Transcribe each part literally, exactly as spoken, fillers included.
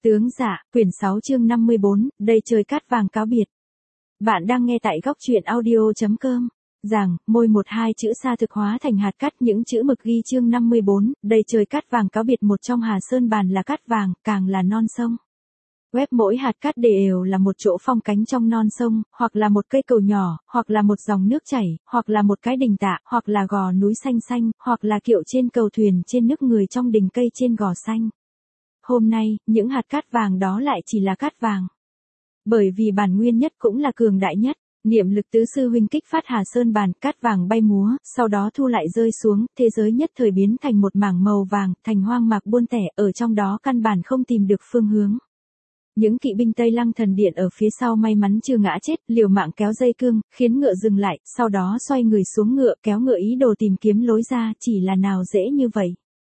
Tướng dạ, quyển sáu chương năm mươi bốn, đây trời cát vàng cáo biệt. Bạn đang nghe tại góc truyện audio.com. Rằng, môi một hai chữ sa thực hóa thành hạt cát, những chữ mực ghi chương năm mươi bốn, đây trời cát vàng cáo biệt. Một trong Hà Sơn bàn là cát vàng, càng là non sông. Web mỗi hạt cát đều là một chỗ phong cánh trong non sông, hoặc là một cây cầu nhỏ, hoặc là một dòng nước chảy, hoặc là một cái đình tạ, hoặc là gò núi xanh xanh, hoặc là kiệu trên cầu thuyền trên nước người trong đình cây trên gò xanh. Hôm nay, những hạt cát vàng đó lại chỉ là cát vàng. Bởi vì bản nguyên nhất cũng là cường đại nhất, niệm lực tứ sư huynh kích phát Hà Sơn bàn, cát vàng bay múa, sau đó thu lại rơi xuống, thế giới nhất thời biến thành một mảng màu vàng, thành hoang mạc buôn tẻ, ở trong đó căn bản không tìm được phương hướng. Những kỵ binh Tây Lăng thần điện ở phía sau may mắn chưa ngã chết, liều mạng kéo dây cương, khiến ngựa dừng lại, sau đó xoay người xuống ngựa, kéo ngựa ý đồ tìm kiếm lối ra, chỉ là nào dễ như vậy.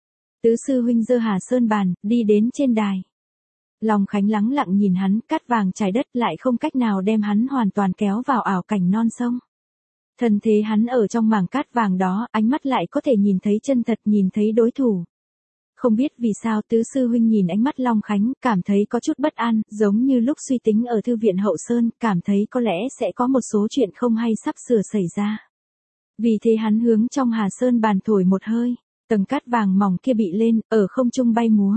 Tứ sư huynh giơ Hà Sơn bàn, đi đến trên đài. Long Khánh lắng lặng nhìn hắn, cát vàng trải đất lại không cách nào đem hắn hoàn toàn kéo vào ảo cảnh non sông. Thân thế hắn ở trong mảng cát vàng đó, ánh mắt lại có thể nhìn thấy chân thật, nhìn thấy đối thủ. Không biết vì sao tứ sư huynh nhìn ánh mắt Long Khánh, cảm thấy có chút bất an, giống như lúc suy tính ở thư viện Hậu Sơn, cảm thấy có lẽ sẽ có một số chuyện không hay sắp sửa xảy ra. Vì thế hắn hướng trong Hà Sơn bàn thổi một hơi. Tầng cát vàng mỏng kia bị lên, ở không trung bay múa.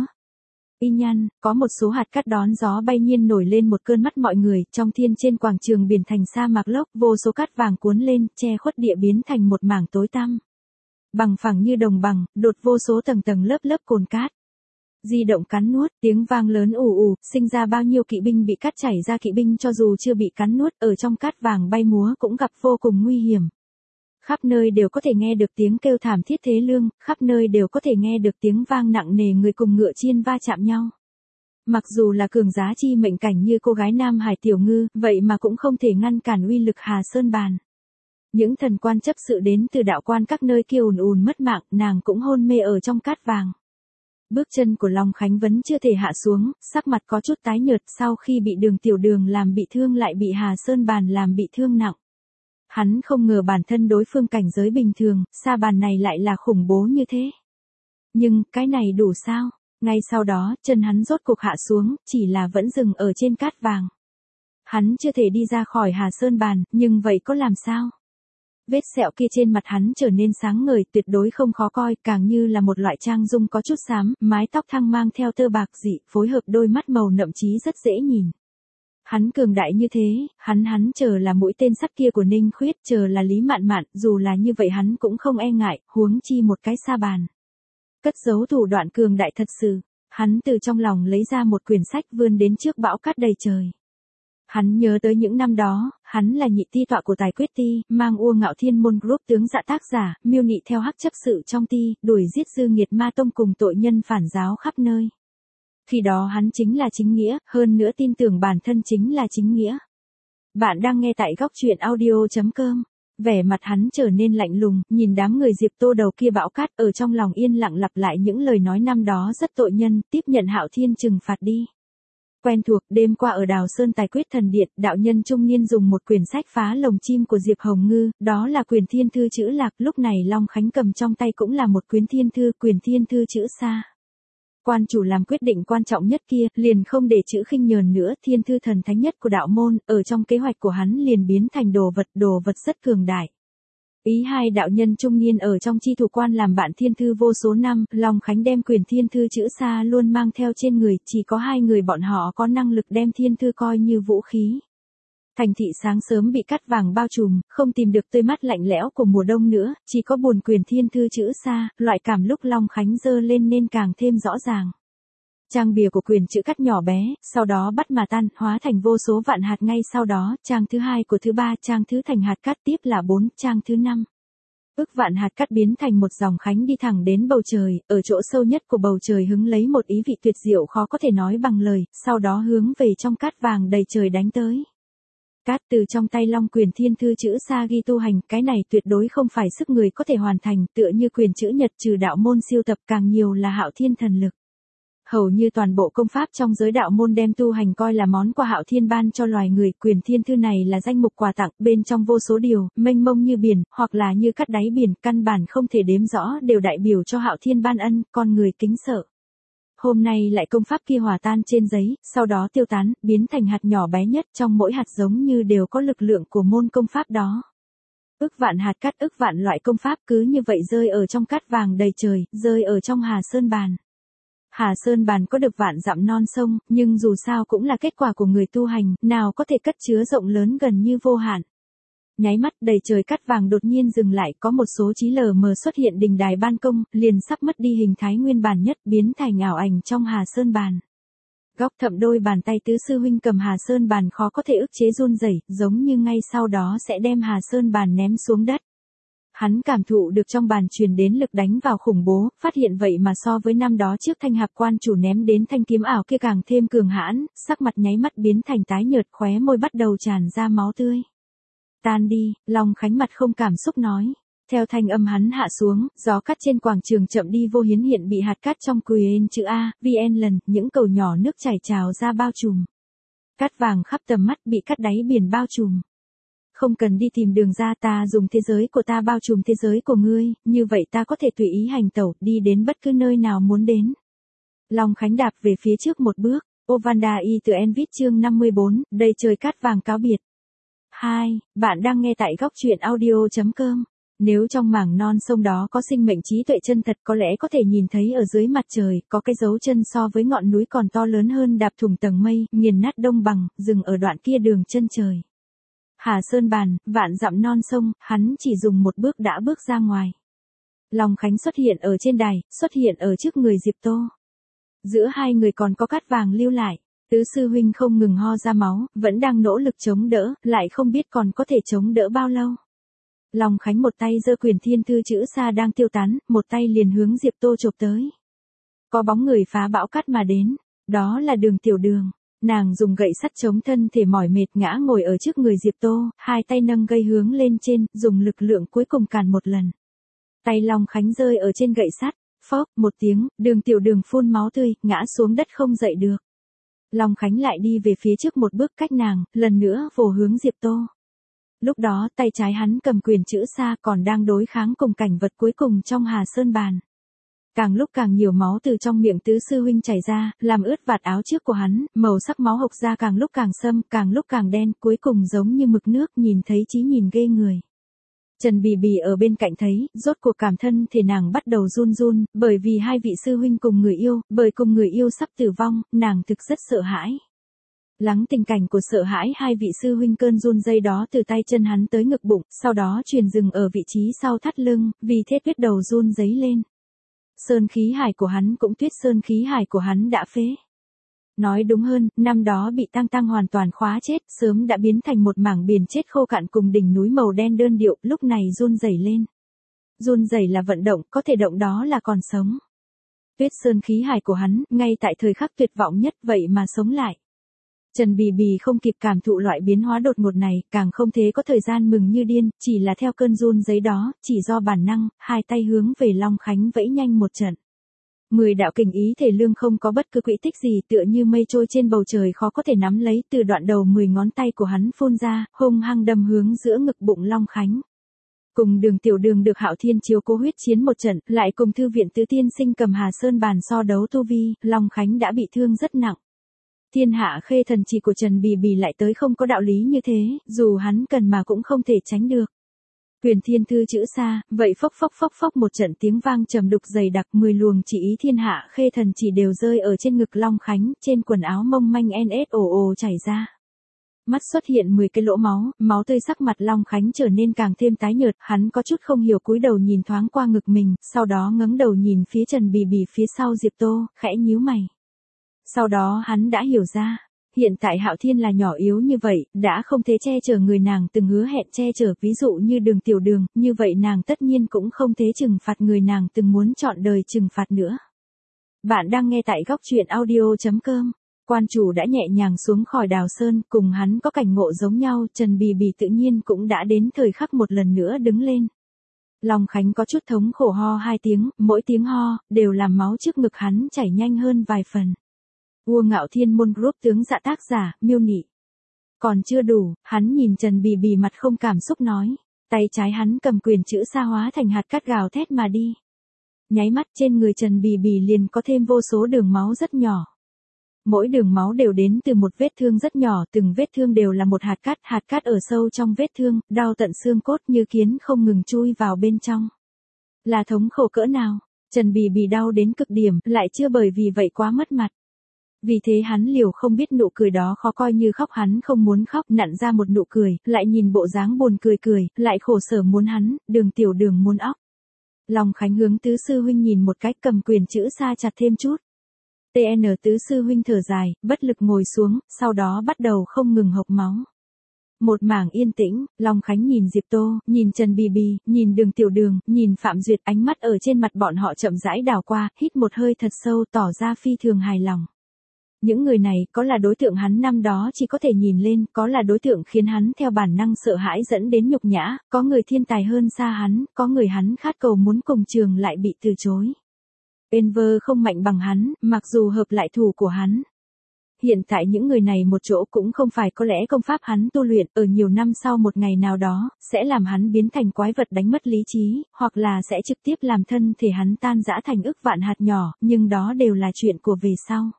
Y nhăn, có một số hạt cát đón gió bay nhiên nổi lên một cơn mắt mọi người, trong thiên trên quảng trường biển thành sa mạc lốc, vô số cát vàng cuốn lên, che khuất địa biến thành một mảng tối tăm. Bằng phẳng như đồng bằng, đột vô số tầng tầng lớp lớp cồn cát. Di động cắn nuốt, tiếng vang lớn ù ù, sinh ra bao nhiêu kỵ binh bị cát chảy ra, kỵ binh cho dù chưa bị cắn nuốt, ở trong cát vàng bay múa cũng gặp vô cùng nguy hiểm. Khắp nơi đều có thể nghe được tiếng kêu thảm thiết thế lương, khắp nơi đều có thể nghe được tiếng vang nặng nề người cùng ngựa chiên va chạm nhau. Mặc dù là cường giá chi mệnh cảnh như cô gái Nam Hải Tiểu Ngư, vậy mà cũng không thể ngăn cản uy lực Hà Sơn bàn. Những thần quan chấp sự đến từ đạo quan các nơi kia ùn ùn mất mạng, nàng cũng hôn mê ở trong cát vàng. Bước chân của Long Khánh vẫn chưa thể hạ xuống, sắc mặt có chút tái nhợt, sau khi bị Đường Tiểu Đường làm bị thương lại bị Hà Sơn bàn làm bị thương nặng. Hắn không ngờ bản thân đối phương cảnh giới bình thường, sa bàn này lại là khủng bố như thế. Nhưng, cái này đủ sao? Ngay sau đó, chân hắn rốt cục hạ xuống, chỉ là vẫn dừng ở trên cát vàng. Hắn chưa thể đi ra khỏi Hà Sơn bàn, nhưng vậy có làm sao? Vết sẹo kia trên mặt hắn trở nên sáng ngời, tuyệt đối không khó coi, càng như là một loại trang dung có chút xám, mái tóc thăng mang theo tơ bạc dị, phối hợp đôi mắt màu nậm chí rất dễ nhìn. Hắn cường đại như thế, hắn hắn chờ là mũi tên sắt kia của Ninh Khuyết, chờ là Lý Mạn Mạn, dù là như vậy hắn cũng không e ngại, huống chi một cái sa bàn. Cất giấu thủ đoạn cường đại thật sự, hắn từ trong lòng lấy ra một quyển sách vươn đến trước bão cát đầy trời. Hắn nhớ tới những năm đó, hắn là nhị ti tọa của Tài Quyết Ti, mang Ua Ngạo Thiên Môn Group tướng dạ tác giả, miêu nị theo hắc chấp sự trong ti, đuổi giết dư nghiệt ma tông cùng tội nhân phản giáo khắp nơi. Khi đó hắn chính là chính nghĩa, hơn nữa tin tưởng bản thân chính là chính nghĩa. Bạn đang nghe tại góc truyện audio.com. Vẻ mặt hắn trở nên lạnh lùng, nhìn đám người Diệp Tô đầu kia bão cát, ở trong lòng yên lặng lặp lại những lời nói năm đó rất tội nhân, tiếp nhận Hạo Thiên trừng phạt đi. Quen thuộc, đêm qua ở Đào Sơn Tài Quyết Thần Điện, đạo nhân trung niên dùng một quyển sách phá lồng chim của Diệp Hồng Ngư, đó là quyển Thiên Thư chữ Lạc, lúc này Long Khánh cầm trong tay cũng là một quyển Thiên Thư, quyển Thiên Thư chữ Sa. Quan chủ làm quyết định quan trọng nhất kia, liền không để chữ khinh nhờn nữa, Thiên Thư thần thánh nhất của đạo môn, ở trong kế hoạch của hắn liền biến thành đồ vật, đồ vật rất cường đại. Ý hai đạo nhân trung niên ở trong chi thủ quan làm bạn Thiên Thư vô số năm, Long Khánh đem quyền Thiên Thư chữ Sa luôn mang theo trên người, chỉ có hai người bọn họ có năng lực đem Thiên Thư coi như vũ khí. Thành thị sáng sớm bị cát vàng bao trùm, không tìm được tươi mát lạnh lẽo của mùa đông nữa, chỉ có buồn quyền Thiên Thư chữ Sa, loại cảm lúc Long Khánh giơ lên nên càng thêm rõ ràng. Trang bìa của quyền chữ cát nhỏ bé, sau đó bắt mà tan, hóa thành vô số vạn hạt ngay sau đó, trang thứ hai của thứ ba, trang thứ thành hạt cát tiếp là bốn, trang thứ năm. Ức vạn hạt cát biến thành một dòng khánh đi thẳng đến bầu trời, ở chỗ sâu nhất của bầu trời hứng lấy một ý vị tuyệt diệu khó có thể nói bằng lời, sau đó hướng về trong cát vàng đầy trời đánh tới. Cát từ trong tay Long quyền Thiên Thư chữ Sa ghi tu hành, cái này tuyệt đối không phải sức người có thể hoàn thành, tựa như quyền chữ nhật trừ đạo môn siêu tập càng nhiều là Hạo Thiên thần lực. Hầu như toàn bộ công pháp trong giới đạo môn đem tu hành coi là món quà Hạo Thiên ban cho loài người, quyền Thiên Thư này là danh mục quà tặng, bên trong vô số điều, mênh mông như biển, hoặc là như cát đáy biển, căn bản không thể đếm rõ, đều đại biểu cho Hạo Thiên ban ân, con người kính sợ. Hôm nay lại công pháp kia hòa tan trên giấy, sau đó tiêu tán, biến thành hạt nhỏ bé nhất, trong mỗi hạt giống như đều có lực lượng của môn công pháp đó. Ức vạn hạt cát, ức vạn loại công pháp cứ như vậy rơi ở trong cát vàng đầy trời, rơi ở trong Hà Sơn Bàn. Hà Sơn Bàn có được vạn dặm non sông, nhưng dù sao cũng là kết quả của người tu hành, nào có thể cất chứa rộng lớn gần như vô hạn. Nháy mắt đầy trời cát vàng đột nhiên dừng lại, có một số chí lờ mờ xuất hiện đình đài ban công, liền sắp mất đi hình thái nguyên bản nhất, biến thành ảo ảnh trong Hà Sơn Bàn. Góc thậm đôi bàn tay tứ sư huynh cầm Hà Sơn Bàn khó có thể ức chế run rẩy, giống như ngay sau đó sẽ đem Hà Sơn Bàn ném xuống đất. Hắn cảm thụ được trong bàn truyền đến lực đánh vào khủng bố, phát hiện vậy mà so với năm đó trước thanh hạp quan chủ ném đến thanh kiếm ảo kia càng thêm cường hãn, sắc mặt nháy mắt biến thành tái nhợt, khóe môi bắt đầu tràn ra máu tươi. Tan đi, Long Khánh mặt không cảm xúc nói. Theo thanh âm hắn hạ xuống, gió cát trên quảng trường chậm đi vô hiến hiện bị hạt cát trong quyền chữ A, vn lần, những cầu nhỏ nước chảy trào ra bao trùm. Cát vàng khắp tầm mắt bị cát đáy biển bao trùm. Không cần đi tìm đường ra, ta dùng thế giới của ta bao trùm thế giới của ngươi, như vậy ta có thể tùy ý hành tẩu, đi đến bất cứ nơi nào muốn đến. Long Khánh đạp về phía trước một bước, Ovanda y từ Envit chương năm mươi bốn, đây trời cát vàng cáo biệt. hai. Bạn đang nghe tại góc truyện audio.com. Nếu trong mảng non sông đó có sinh mệnh trí tuệ chân thật, có lẽ có thể nhìn thấy ở dưới mặt trời, có cái dấu chân so với ngọn núi còn to lớn hơn, đạp thủng tầng mây, nghiền nát đông bằng, dừng ở đoạn kia đường chân trời. Hà Sơn Bàn, vạn dặm non sông, hắn chỉ dùng một bước đã bước ra ngoài. Long Khánh xuất hiện ở trên đài, xuất hiện ở trước người Diệp Tô. Giữa hai người còn có cát vàng lưu lại. Tứ sư huynh không ngừng ho ra máu, vẫn đang nỗ lực chống đỡ, lại không biết còn có thể chống đỡ bao lâu. Long Khánh một tay giơ quyền thiên thư chữ xa đang tiêu tán, một tay liền hướng Diệp Tô chộp tới. Có bóng người phá bão cát mà đến, đó là Đường Tiểu Đường. Nàng dùng gậy sắt chống thân thể mỏi mệt ngã ngồi ở trước người Diệp Tô, hai tay nâng gây hướng lên trên, dùng lực lượng cuối cùng càn một lần. Tay Long Khánh rơi ở trên gậy sắt, phốc một tiếng, Đường Tiểu Đường phun máu tươi, ngã xuống đất không dậy được. Long Khánh lại đi về phía trước một bước cách nàng, lần nữa vồ hướng Diệp Tô. Lúc đó tay trái hắn cầm quyền chữ xa còn đang đối kháng cùng cảnh vật cuối cùng trong Hà Sơn Bàn. Càng lúc càng nhiều máu từ trong miệng tứ sư huynh chảy ra, làm ướt vạt áo trước của hắn, màu sắc máu hộc ra càng lúc càng sâm, càng lúc càng đen, cuối cùng giống như mực nước, nhìn thấy chí nhìn ghê người. Trần Bì Bì ở bên cạnh thấy, rốt cuộc cảm thân thể nàng bắt đầu run run, bởi vì hai vị sư huynh cùng người yêu, bởi cùng người yêu sắp tử vong, nàng thực rất sợ hãi. Lắng tình cảnh của sợ hãi hai vị sư huynh, cơn run dây đó từ tay chân hắn tới ngực bụng, sau đó truyền dừng ở vị trí sau thắt lưng, vì thế tuyết đầu run giấy lên. Sơn khí hải của hắn cũng tuyết, sơn khí hải của hắn đã phế. Nói đúng hơn, năm đó bị Tăng Tăng hoàn toàn khóa chết, sớm đã biến thành một mảng biển chết khô cạn cùng đỉnh núi màu đen đơn điệu, lúc này run rẩy lên. Run rẩy là vận động, có thể động đó là còn sống. Tuyết sơn khí hải của hắn, ngay tại thời khắc tuyệt vọng nhất vậy mà sống lại. Trần Bì Bì không kịp cảm thụ loại biến hóa đột ngột này, càng không thế có thời gian mừng như điên, chỉ là theo cơn run giấy đó, chỉ do bản năng, hai tay hướng về Long Khánh vẫy nhanh một trận. Mười đạo kình ý thể lương không có bất cứ quỹ tích gì, tựa như mây trôi trên bầu trời khó có thể nắm lấy, từ đoạn đầu mười ngón tay của hắn phun ra, hung hăng đâm hướng giữa ngực bụng Long Khánh. Cùng Đường Tiểu Đường được Hạo Thiên chiếu cố huyết chiến một trận, lại cùng Thư viện Tứ Tiên Sinh cầm Hà Sơn Bàn so đấu tu vi, Long Khánh đã bị thương rất nặng. Thiên hạ khê thần chỉ của Trần Bì Bì lại tới không có đạo lý như thế, dù hắn cần mà cũng không thể tránh được. Quyền thiên thư chữ xa, vậy phốc phốc phốc phốc một trận tiếng vang trầm đục dày đặc, mười luồng chỉ ý thiên hạ khê thần chỉ đều rơi ở trên ngực Long Khánh, trên quần áo mông manh ns ồ ồ chảy ra. Mắt xuất hiện mười cái lỗ máu, máu tươi, sắc mặt Long Khánh trở nên càng thêm tái nhợt, hắn có chút không hiểu cúi đầu nhìn thoáng qua ngực mình, sau đó ngẩng đầu nhìn phía Trần Bì Bì phía sau Diệp Tô, khẽ nhíu mày. Sau đó hắn đã hiểu ra, hiện tại Hạo Thiên là nhỏ yếu như vậy, đã không thể che chở người nàng từng hứa hẹn che chở, ví dụ như Đường Tiểu Đường, như vậy nàng tất nhiên cũng không thể trừng phạt người nàng từng muốn chọn đời trừng phạt nữa. Bạn đang nghe tại góc truyện audio.com. Quan chủ đã nhẹ nhàng xuống khỏi Đào Sơn, cùng hắn có cảnh ngộ giống nhau, Trần Bì Bì tự nhiên cũng đã đến thời khắc một lần nữa đứng lên. Long Khánh có chút thống khổ ho hai tiếng, mỗi tiếng ho, đều làm máu trước ngực hắn chảy nhanh hơn vài phần. Vua Ngạo Thiên Môn Group tướng dạ tác giả, miêu nị. Còn chưa đủ, hắn nhìn Trần Bì Bì mặt không cảm xúc nói. Tay trái hắn cầm quyền chữ xa hóa thành hạt cát gào thét mà đi. Nháy mắt trên người Trần Bì Bì liền có thêm vô số đường máu rất nhỏ. Mỗi đường máu đều đến từ một vết thương rất nhỏ, từng vết thương đều là một hạt cát, hạt cát ở sâu trong vết thương, đau tận xương cốt như kiến không ngừng chui vào bên trong. Là thống khổ cỡ nào, Trần Bì Bì đau đến cực điểm, lại chưa bởi vì vậy quá mất mặt. Vì thế hắn liều không biết nụ cười đó khó coi như khóc, hắn không muốn khóc, nặn ra một nụ cười, lại nhìn bộ dáng buồn cười cười, lại khổ sở muốn hắn, Đường tiểu Đường muốn óc. Long Khánh hướng tứ sư huynh nhìn một cách, cầm quyền chữ sa chặt thêm chút. tê en tứ sư huynh thở dài, bất lực ngồi xuống, sau đó bắt đầu không ngừng hộc máu. Một mảng yên tĩnh, Long Khánh nhìn Diệp Tô, nhìn Trần Bì Bì, nhìn Đường Tiểu Đường, nhìn Phạm Duyệt, ánh mắt ở trên mặt bọn họ chậm rãi đảo qua, hít một hơi thật sâu, tỏ ra phi thường hài lòng. Những người này, có là đối tượng hắn năm đó chỉ có thể nhìn lên, có là đối tượng khiến hắn theo bản năng sợ hãi dẫn đến nhục nhã, có người thiên tài hơn xa hắn, có người hắn khát cầu muốn cùng trường lại bị từ chối. Enver không mạnh bằng hắn, mặc dù hợp lại thủ của hắn. Hiện tại những người này một chỗ cũng không phải có lẽ công pháp hắn tu luyện, ở nhiều năm sau một ngày nào đó, sẽ làm hắn biến thành quái vật đánh mất lý trí, hoặc là sẽ trực tiếp làm thân thể hắn tan rã thành ức vạn hạt nhỏ, nhưng đó đều là chuyện của về sau.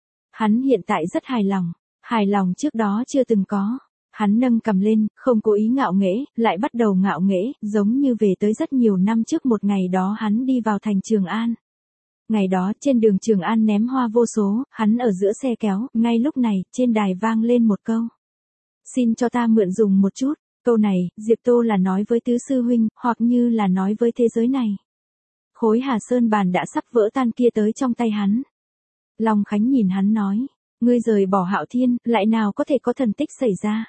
Hắn hiện tại rất hài lòng, hài lòng trước đó chưa từng có. Hắn nâng cầm lên, không cố ý ngạo nghễ, lại bắt đầu ngạo nghễ, giống như về tới rất nhiều năm trước một ngày đó hắn đi vào thành Trường An. Ngày đó trên đường Trường An ném hoa vô số, hắn ở giữa xe kéo, ngay lúc này, trên đài vang lên một câu. Xin cho ta mượn dùng một chút, câu này, Diệp Tô là nói với tứ sư huynh, hoặc như là nói với thế giới này. Khối Hà Sơn bàn đã sắp vỡ tan kia tới trong tay hắn. Long Khánh nhìn hắn nói, ngươi rời bỏ Hạo Thiên, lại nào có thể có thần tích xảy ra.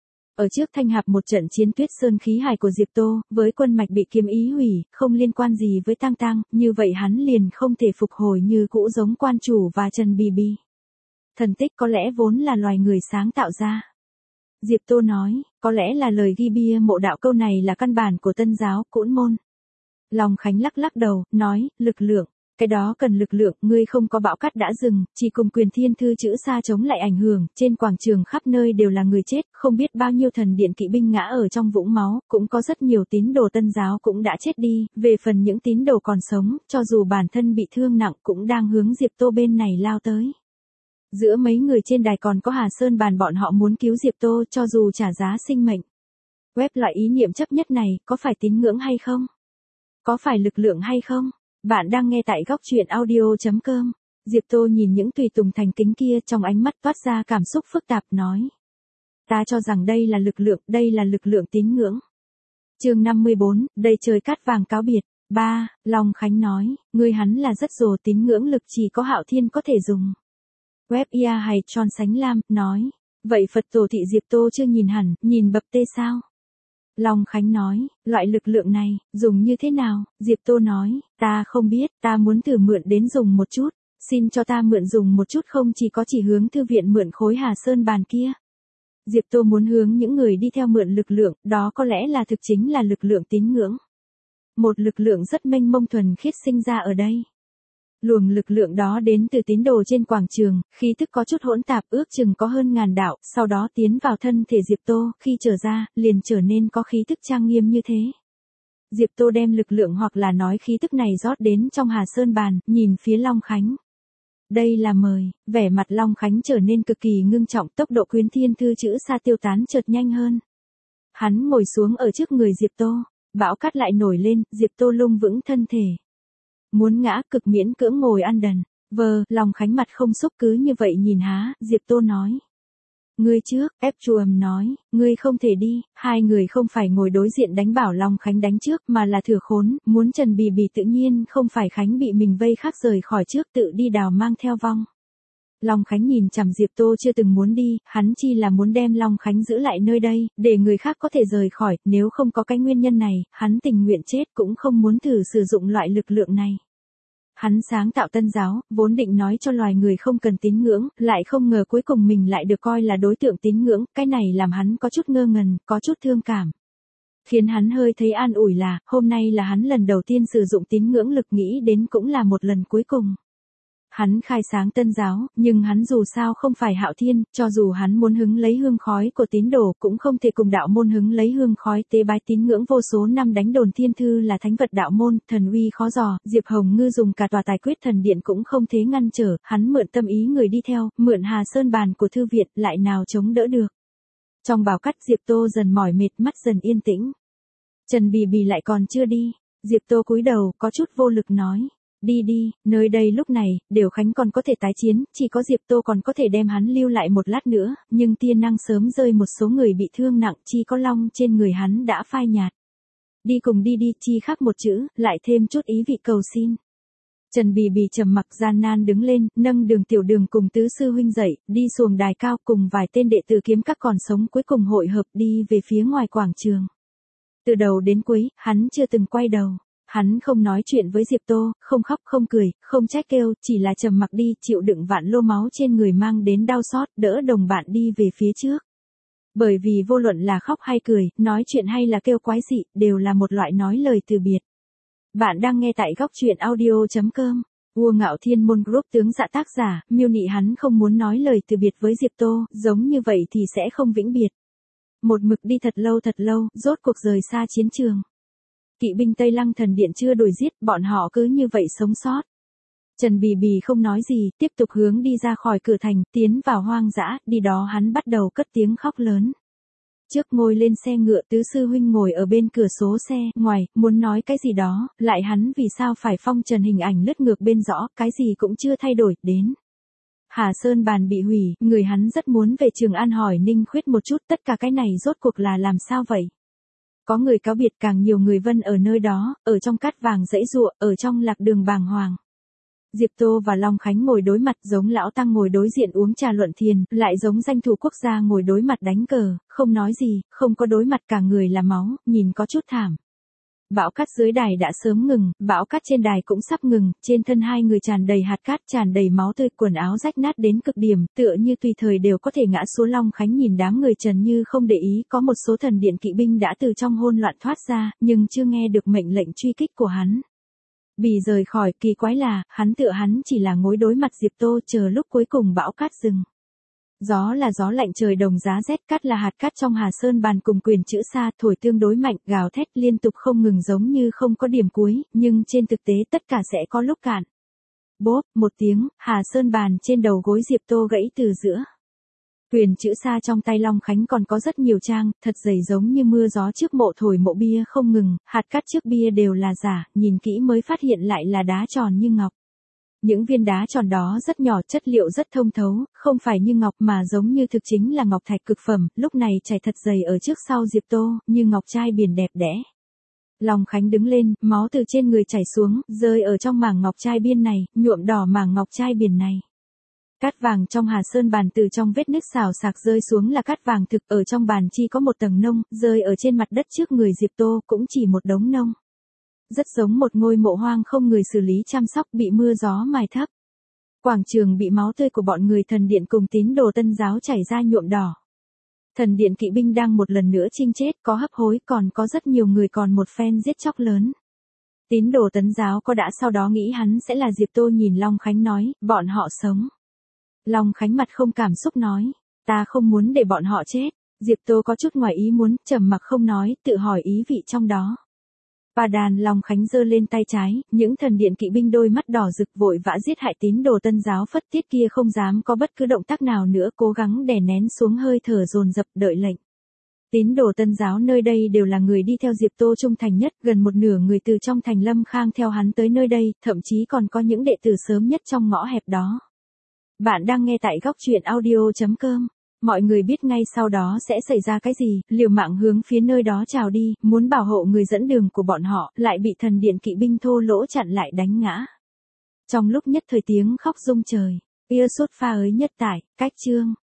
Ở trước Thanh Hạp một trận chiến Tuyết Sơn khí hải của Diệp Tô, với quân mạch bị kiếm ý hủy, không liên quan gì với Tang Tang, như vậy hắn liền không thể phục hồi như cũ giống quan chủ và Trần Bì Bì. Thần tích có lẽ vốn là loài người sáng tạo ra. Diệp Tô nói, có lẽ là lời ghi bia mộ đạo, câu này là căn bản của Tân giáo, Cũn môn. Long Khánh lắc lắc đầu, nói, lực lượng. Cái đó cần lực lượng, ngươi không có bão cát đã dừng, chỉ cùng quyền thiên thư chữ sa chống lại ảnh hưởng, trên quảng trường khắp nơi đều là người chết, không biết bao nhiêu thần điện kỵ binh ngã ở trong vũng máu, cũng có rất nhiều tín đồ Tân giáo cũng đã chết đi, về phần những tín đồ còn sống, cho dù bản thân bị thương nặng cũng đang hướng Diệp Tô bên này lao tới. Giữa mấy người trên đài còn có Hà Sơn bàn, bọn họ muốn cứu Diệp Tô cho dù trả giá sinh mệnh. Web loại ý niệm chấp nhất này, có phải tín ngưỡng hay không? Có phải lực lượng hay không? Bạn đang nghe tại góc truyện audio chấm com. Diệp Tô nhìn những tùy tùng thành kính kia, trong ánh mắt toát ra cảm xúc phức tạp, nói. Ta cho rằng đây là lực lượng, đây là lực lượng tín ngưỡng. Chương năm mươi bốn, đây trời cát vàng cáo biệt. ba. Long Khánh nói, ngươi hắn là rất rồ, tín ngưỡng lực chỉ có Hạo Thiên có thể dùng. Web ia hay tròn sánh lam, nói. Vậy Phật tổ thị Diệp Tô chưa nhìn hẳn, nhìn bập tê sao? Long Khánh nói, loại lực lượng này, dùng như thế nào? Diệp Tô nói, ta không biết, ta muốn thử mượn đến dùng một chút, xin cho ta mượn dùng một chút, không chỉ có chỉ hướng thư viện mượn khối Hà Sơn bàn kia. Diệp Tô muốn hướng những người đi theo mượn lực lượng, đó có lẽ là thực chính là lực lượng tín ngưỡng. Một lực lượng rất mênh mông thuần khiết sinh ra ở đây. Luồng lực lượng đó đến từ tín đồ trên quảng trường, khí thức có chút hỗn tạp, ước chừng có hơn ngàn đạo, sau đó tiến vào thân thể Diệp Tô, khi trở ra, liền trở nên có khí thức trang nghiêm như thế. Diệp Tô đem lực lượng hoặc là nói khí thức này rót đến trong Hà Sơn bàn, nhìn phía Long Khánh. Đây là mời, vẻ mặt Long Khánh trở nên cực kỳ ngưng trọng, tốc độ quyến thiên thư chữ sa tiêu tán chợt nhanh hơn. Hắn ngồi xuống ở trước người Diệp Tô, bão cát lại nổi lên, Diệp Tô lung vững thân thể. Muốn ngã, cực miễn cưỡng ngồi ăn đần. Vờ, Long Khánh mặt không xúc cứ như vậy nhìn há, Diệp Tô nói. Ngươi trước, ép chuầm nói, ngươi không thể đi, hai người không phải ngồi đối diện đánh bảo Long Khánh đánh trước mà là thừa khốn, muốn Trần Bì Bì tự nhiên không phải Khánh bị mình vây khác rời khỏi trước tự đi đào mang theo vong. Long Khánh nhìn chằm Diệp Tô chưa từng muốn đi, hắn chi là muốn đem Long Khánh giữ lại nơi đây, để người khác có thể rời khỏi, nếu không có cái nguyên nhân này, hắn tình nguyện chết cũng không muốn thử sử dụng loại lực lượng này. Hắn sáng tạo Tân giáo, vốn định nói cho loài người không cần tín ngưỡng, lại không ngờ cuối cùng mình lại được coi là đối tượng tín ngưỡng, cái này làm hắn có chút ngơ ngẩn, có chút thương cảm. Khiến hắn hơi thấy an ủi là, hôm nay là hắn lần đầu tiên sử dụng tín ngưỡng lực, nghĩ đến cũng là một lần cuối cùng. Hắn khai sáng Tân giáo, nhưng hắn dù sao không phải Hạo Thiên, cho dù hắn muốn hứng lấy hương khói của tín đồ cũng không thể cùng đạo môn hứng lấy hương khói tế bái tín ngưỡng vô số năm đánh đồn thiên thư là thánh vật đạo môn, thần uy khó dò, Diệp Hồng Ngư dùng cả tòa tài quyết thần điện cũng không thế ngăn trở, hắn mượn tâm ý người đi theo, mượn Hà Sơn bàn của thư viện, lại nào chống đỡ được. Trong bào cắt Diệp Tô dần mỏi mệt, mắt dần yên tĩnh. Trần Bì Bì lại còn chưa đi. Diệp Tô cúi đầu, có chút vô lực nói. Đi đi, nơi đây lúc này, Đều Khánh còn có thể tái chiến, chỉ có Diệp Tô còn có thể đem hắn lưu lại một lát nữa, nhưng tia năng sớm rơi một số người bị thương nặng, chi có long trên người hắn đã phai nhạt. Đi cùng đi đi, chi khác một chữ, lại thêm chút ý vị cầu xin. Trần Bì Bì trầm mặc gian nan đứng lên, nâng Đường Tiểu Đường cùng tứ sư huynh dậy, đi xuồng đài cao cùng vài tên đệ tử kiếm các còn sống cuối cùng hội hợp đi về phía ngoài quảng trường. Từ đầu đến cuối, hắn chưa từng quay đầu. Hắn không nói chuyện với Diệp Tô, không khóc không cười, không trách kêu, chỉ là trầm mặc đi, chịu đựng vạn lô máu trên người mang đến đau xót, đỡ đồng bạn đi về phía trước. Bởi vì vô luận là khóc hay cười, nói chuyện hay là kêu quái dị, đều là một loại nói lời từ biệt. Bạn đang nghe tại góc truyện audio chấm com. Vua Ngạo Thiên Môn Group tướng Dạ tác giả, miêu nị hắn không muốn nói lời từ biệt với Diệp Tô, giống như vậy thì sẽ không vĩnh biệt. Một mực đi thật lâu thật lâu, rốt cuộc rời xa chiến trường. Kỵ binh Tây Lăng thần điện chưa đuổi giết, bọn họ cứ như vậy sống sót. Trần Bì Bì không nói gì, tiếp tục hướng đi ra khỏi cửa thành, tiến vào hoang dã, đi đó hắn bắt đầu cất tiếng khóc lớn. Trước ngồi lên xe ngựa, tứ sư huynh ngồi ở bên cửa sổ xe, ngoài, muốn nói cái gì đó, lại hắn vì sao phải phong trần hình ảnh lướt ngược bên rõ, cái gì cũng chưa thay đổi, đến. Hà Sơn bàn bị hủy, người hắn rất muốn về Trường An hỏi Ninh Khuyết một chút, tất cả cái này rốt cuộc là làm sao vậy? Có người cáo biệt, càng nhiều người vân ở nơi đó, ở trong cát vàng dãy giụa, ở trong lạc đường bàng hoàng. Diệp Tô và Long Khánh ngồi đối mặt, giống lão tăng ngồi đối diện uống trà luận thiền, lại giống danh thủ quốc gia ngồi đối mặt đánh cờ, không nói gì, không có đối mặt, cả người là máu, nhìn có chút thảm. Bão cát dưới đài đã sớm ngừng, bão cát trên đài cũng sắp ngừng, trên thân hai người tràn đầy hạt cát, tràn đầy máu tươi, quần áo rách nát đến cực điểm, tựa như tùy thời đều có thể ngã xuống. Long Khánh nhìn đám người Trần Như không để ý, có một số thần điện kỵ binh đã từ trong hỗn loạn thoát ra, nhưng chưa nghe được mệnh lệnh truy kích của hắn. Bì rời khỏi, kỳ quái là, hắn tựa hắn chỉ là ngồi đối mặt Diệp Tô, chờ lúc cuối cùng bão cát dừng. Gió là gió lạnh, trời đồng giá rét, cát là hạt cát trong Hà Sơn bàn cùng quyền chữ xa, thổi tương đối mạnh, gào thét liên tục không ngừng giống như không có điểm cuối, nhưng trên thực tế tất cả sẽ có lúc cạn. Bốp, một tiếng, Hà Sơn bàn trên đầu gối Diệp Tô gãy từ giữa. Quyền chữ xa trong tay Long Khánh còn có rất nhiều trang, thật dày giống như mưa gió trước mộ thổi mộ bia không ngừng, hạt cát trước bia đều là giả, nhìn kỹ mới phát hiện lại là đá tròn như ngọc. Những viên đá tròn đó rất nhỏ, chất liệu rất thông thấu, không phải như ngọc mà giống như thực chính là ngọc thạch cực phẩm, lúc này chảy thật dày ở trước sau Diệp Tô, như ngọc trai biển đẹp đẽ. Long Khánh đứng lên, máu từ trên người chảy xuống, rơi ở trong mảng ngọc trai biên này, nhuộm đỏ mảng ngọc trai biển này. Cát vàng trong Hà Sơn bàn từ trong vết nứt xào xạc rơi xuống là cát vàng thực, ở trong bàn chi có một tầng nông, rơi ở trên mặt đất trước người Diệp Tô cũng chỉ một đống nông. Rất giống một ngôi mộ hoang không người xử lý chăm sóc, bị mưa gió mài thấp. Quảng trường bị máu tươi của bọn người thần điện cùng tín đồ Tân giáo chảy ra nhuộm đỏ. Thần điện kỵ binh đang một lần nữa chinh chết, có hấp hối, còn có rất nhiều người còn một phen giết chóc lớn. Tín đồ Tấn giáo có đã sau đó nghĩ hắn sẽ là Diệp Tô, nhìn Long Khánh nói, bọn họ sống. Long Khánh mặt không cảm xúc nói, ta không muốn để bọn họ chết. Diệp Tô có chút ngoài ý muốn, trầm mặc không nói, tự hỏi ý vị trong đó. Và đàn Long Khánh giơ lên tay trái, những thần điện kỵ binh đôi mắt đỏ rực vội vã giết hại tín đồ Tân giáo phất tiết kia không dám có bất cứ động tác nào nữa, cố gắng đè nén xuống hơi thở dồn dập đợi lệnh. Tín đồ Tân giáo nơi đây đều là người đi theo Diệp Tô trung thành nhất, gần một nửa người từ trong thành Lâm Khang theo hắn tới nơi đây, thậm chí còn có những đệ tử sớm nhất trong ngõ hẹp đó. Bạn đang nghe tại góc truyện audio chấm com. Mọi người biết ngay sau đó sẽ xảy ra cái gì, liều mạng hướng phía nơi đó trào đi, muốn bảo hộ người dẫn đường của bọn họ, lại bị thần điện kỵ binh thô lỗ chặn lại đánh ngã. Trong lúc nhất thời tiếng khóc rung trời, Ia sốt pha ới nhất tải, cách chương.